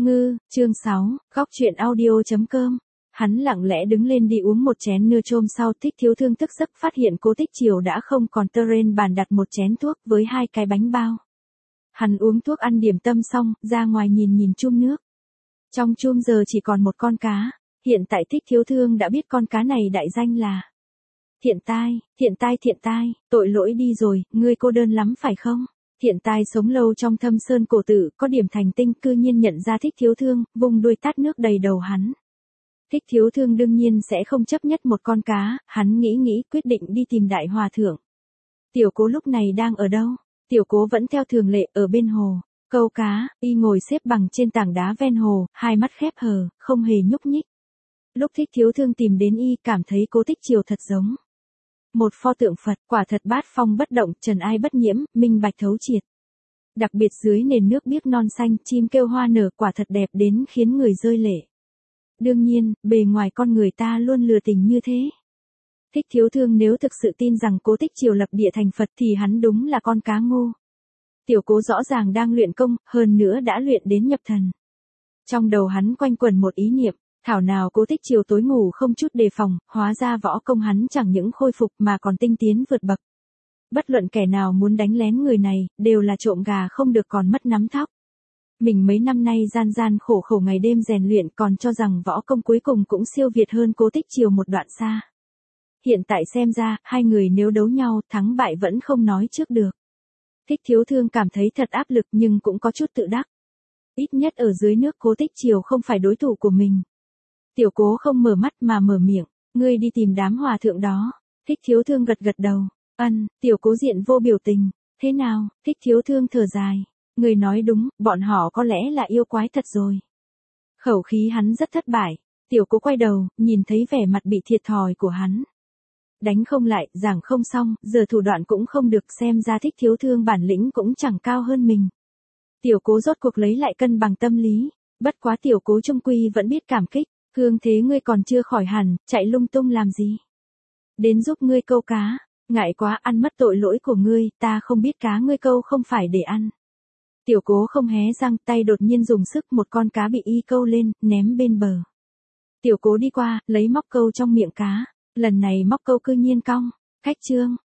Ngư, chương 6, góc chuyện audio.com. Hắn lặng lẽ đứng lên đi uống một chén nưa trôm sau Thích Thiếu Thương thức giấc phát hiện Cố Tích Triều đã không còn trên bàn đặt một chén thuốc với 2 cái bánh bao. Hắn uống thuốc ăn điểm tâm xong, ra ngoài nhìn chum nước. Trong chum giờ chỉ còn một con cá, hiện tại Thích Thiếu Thương đã biết con cá này đại danh là Thiện Tai, tội lỗi đi rồi, ngươi cô đơn lắm phải không? Thiện Tai sống lâu trong Thâm Sơn cổ tử, có điểm thành tinh, cư nhiên nhận ra Thích Thiếu Thương, vùng đuôi tát nước đầy đầu hắn. Thích Thiếu Thương đương nhiên sẽ không chấp nhất một con cá, hắn nghĩ quyết định đi tìm Đại Hòa Thượng. Tiểu Cố lúc này đang ở đâu? Tiểu Cố vẫn theo thường lệ ở bên hồ, câu cá, y ngồi xếp bằng trên tảng đá ven hồ, hai mắt khép hờ, không hề nhúc nhích. Lúc Thích Thiếu Thương tìm đến y, cảm thấy Cố Tích Triều thật giống một pho tượng Phật, quả thật bát phong bất động, trần ai bất nhiễm, minh bạch thấu triệt. Đặc biệt dưới nền nước biếc non xanh, chim kêu hoa nở, quả thật đẹp đến khiến người rơi lệ. Đương nhiên, bề ngoài con người ta luôn lừa tình như thế. Thích Thiếu Thương nếu thực sự tin rằng Cố Tích Triều lập địa thành Phật thì hắn đúng là con cá ngô. Tiểu Cố rõ ràng đang luyện công, hơn nữa đã luyện đến nhập thần. Trong đầu hắn quanh quẩn một ý niệm. Thảo nào Cố Tích Triều tối ngủ không chút đề phòng, hóa ra võ công hắn chẳng những khôi phục mà còn tinh tiến vượt bậc. Bất luận kẻ nào muốn đánh lén người này, đều là trộm gà không được còn mất nắm thóc. Mình mấy năm nay gian khổ ngày đêm rèn luyện còn cho rằng võ công cuối cùng cũng siêu việt hơn Cố Tích Triều một đoạn xa. Hiện tại xem ra, hai người nếu đấu nhau, thắng bại vẫn không nói trước được. Thích Thiếu Thương cảm thấy thật áp lực nhưng cũng có chút tự đắc. Ít nhất ở dưới nước Cố Tích Triều không phải đối thủ của mình. Tiểu Cố không mở mắt mà mở miệng, ngươi đi tìm đám hòa thượng đó. Thích Thiếu Thương gật đầu, Tiểu Cố diện vô biểu tình, thế nào? Thích Thiếu Thương thở dài, người nói đúng, bọn họ có lẽ là yêu quái thật rồi. Khẩu khí hắn rất thất bại, Tiểu Cố quay đầu, nhìn thấy vẻ mặt bị thiệt thòi của hắn. Đánh không lại, giảng không xong, giờ thủ đoạn cũng không được, xem ra Thích Thiếu Thương bản lĩnh cũng chẳng cao hơn mình. Tiểu Cố rốt cuộc lấy lại cân bằng tâm lý, bất quá Tiểu Cố trung quy vẫn biết cảm kích. Hương thế ngươi còn chưa khỏi hẳn, chạy lung tung làm gì? Đến giúp ngươi câu cá, ngại quá ăn mất tội lỗi của ngươi, ta không biết cá ngươi câu không phải để ăn. Tiểu Cố không hé răng, tay đột nhiên dùng sức, một con cá bị y câu lên, ném bên bờ. Tiểu Cố đi qua, lấy móc câu trong miệng cá, lần này móc câu cư nhiên cong, cách chương,